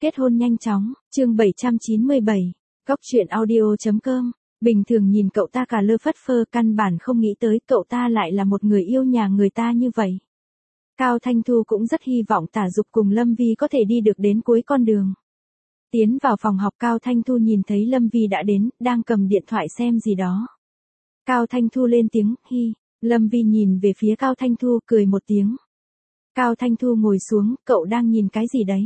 Kết hôn nhanh chóng, chương 797, Góc truyện audio.com. Bình thường nhìn cậu ta cả lơ phất phơ, căn bản không nghĩ tới cậu ta lại là một người yêu nhà người ta như vậy. Cao Thanh Thu cũng rất hy vọng Tả Dục cùng Lâm Vi có thể đi được đến cuối con đường. Tiến vào phòng học, Cao Thanh Thu nhìn thấy Lâm Vi đã đến, đang cầm điện thoại xem gì đó. Cao Thanh Thu lên tiếng, hi. Lâm Vi nhìn về phía Cao Thanh Thu, cười một tiếng. Cao Thanh Thu ngồi xuống, cậu đang nhìn cái gì đấy?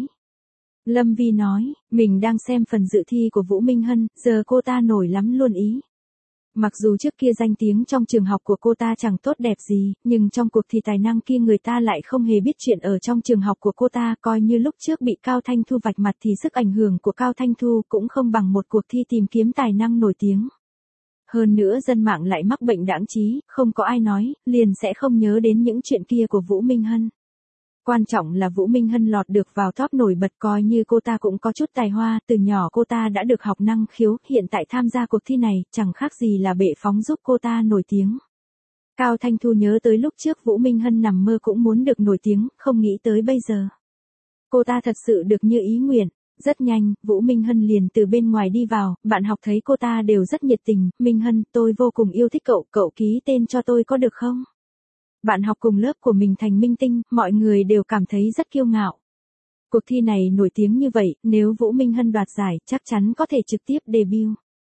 Lâm Vi nói, mình đang xem phần dự thi của Vũ Minh Hân, giờ cô ta nổi lắm luôn ý. Mặc dù trước kia danh tiếng trong trường học của cô ta chẳng tốt đẹp gì, nhưng trong cuộc thi tài năng kia người ta lại không hề biết chuyện ở trong trường học của cô ta, coi như lúc trước bị Cao Thanh Thu vạch mặt thì sức ảnh hưởng của Cao Thanh Thu cũng không bằng một cuộc thi tìm kiếm tài năng nổi tiếng. Hơn nữa dân mạng lại mắc bệnh đãng trí, không có ai nói, liền sẽ không nhớ đến những chuyện kia của Vũ Minh Hân. Quan trọng là Vũ Minh Hân lọt được vào top nổi bật, coi như cô ta cũng có chút tài hoa, từ nhỏ cô ta đã được học năng khiếu, hiện tại tham gia cuộc thi này, chẳng khác gì là bệ phóng giúp cô ta nổi tiếng. Cao Thanh Thu nhớ tới lúc trước Vũ Minh Hân nằm mơ cũng muốn được nổi tiếng, không nghĩ tới bây giờ. Cô ta thật sự được như ý nguyện. Rất nhanh, Vũ Minh Hân liền từ bên ngoài đi vào, bạn học thấy cô ta đều rất nhiệt tình, Minh Hân, tôi vô cùng yêu thích cậu, cậu ký tên cho tôi có được không? Bạn học cùng lớp của mình thành minh tinh, mọi người đều cảm thấy rất kiêu ngạo. Cuộc thi này nổi tiếng như vậy, nếu Vũ Minh Hân đoạt giải, chắc chắn có thể trực tiếp debut.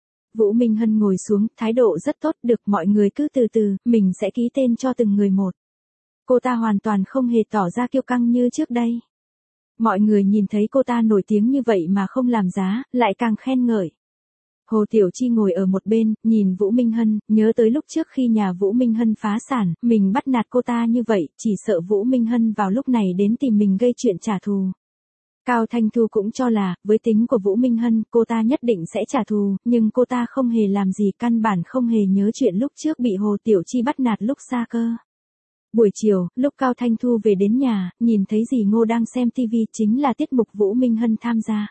Vũ Minh Hân ngồi xuống, thái độ rất tốt, được mọi người cứ từ từ, mình sẽ ký tên cho từng người một. Cô ta hoàn toàn không hề tỏ ra kiêu căng như trước đây. Mọi người nhìn thấy cô ta nổi tiếng như vậy mà không làm giá, lại càng khen ngợi. Hồ Tiểu Chi ngồi ở một bên, nhìn Vũ Minh Hân, nhớ tới lúc trước khi nhà Vũ Minh Hân phá sản, mình bắt nạt cô ta như vậy, chỉ sợ Vũ Minh Hân vào lúc này đến tìm mình gây chuyện trả thù. Cao Thanh Thu cũng cho là, với tính của Vũ Minh Hân, cô ta nhất định sẽ trả thù, nhưng cô ta không hề làm gì, căn bản không hề nhớ chuyện lúc trước bị Hồ Tiểu Chi bắt nạt lúc xa cơ. Buổi chiều, lúc Cao Thanh Thu về đến nhà, nhìn thấy dì Ngô đang xem TV, chính là tiết mục Vũ Minh Hân tham gia.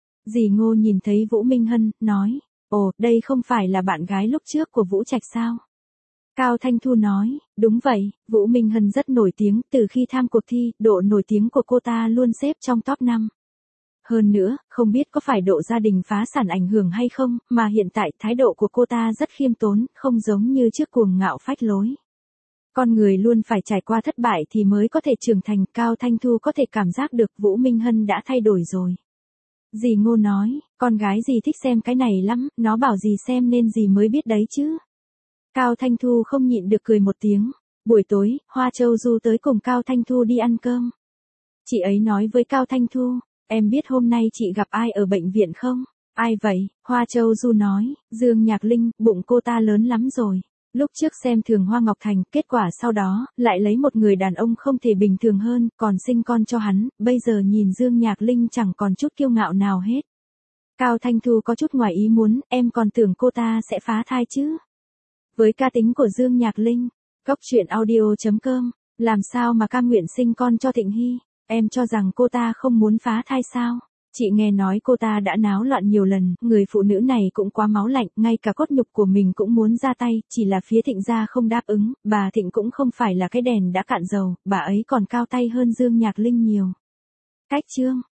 Dì Ngô nhìn thấy Vũ Minh Hân, nói, ồ, đây không phải là bạn gái lúc trước của Vũ Trạch sao? Cao Thanh Thu nói, đúng vậy, Vũ Minh Hân rất nổi tiếng, từ khi tham cuộc thi, độ nổi tiếng của cô ta luôn xếp trong top 5. Hơn nữa, không biết có phải độ gia đình phá sản ảnh hưởng hay không, mà hiện tại thái độ của cô ta rất khiêm tốn, không giống như trước cuồng ngạo phách lối. Con người luôn phải trải qua thất bại thì mới có thể trưởng thành, Cao Thanh Thu có thể cảm giác được Vũ Minh Hân đã thay đổi rồi. Dì Ngô nói, con gái dì thích xem cái này lắm, nó bảo dì xem nên dì mới biết đấy chứ. Cao Thanh Thu không nhịn được cười một tiếng. Buổi tối, Hoa Châu Du tới cùng Cao Thanh Thu đi ăn cơm. Chị ấy nói với Cao Thanh Thu, em biết hôm nay chị gặp ai ở bệnh viện không? Ai vậy? Hoa Châu Du nói, Dương Nhạc Linh, bụng cô ta lớn lắm rồi. Lúc trước xem thường Hoa Ngọc Thành, kết quả sau đó, lại lấy một người đàn ông không thể bình thường hơn, còn sinh con cho hắn, bây giờ nhìn Dương Nhạc Linh chẳng còn chút kiêu ngạo nào hết. Cao Thanh Thu có chút ngoài ý muốn, em còn tưởng cô ta sẽ phá thai chứ. Với cá tính của Dương Nhạc Linh, Góc truyện audio.com, làm sao mà cam nguyện sinh con cho Thịnh Hy, em cho rằng cô ta không muốn phá thai sao? Chị nghe nói cô ta đã náo loạn nhiều lần, người phụ nữ này cũng quá máu lạnh, ngay cả cốt nhục của mình cũng muốn ra tay, chỉ là phía Thịnh gia không đáp ứng, bà Thịnh cũng không phải là cái đèn đã cạn dầu, bà ấy còn cao tay hơn Dương Nhạc Linh nhiều. Cách chương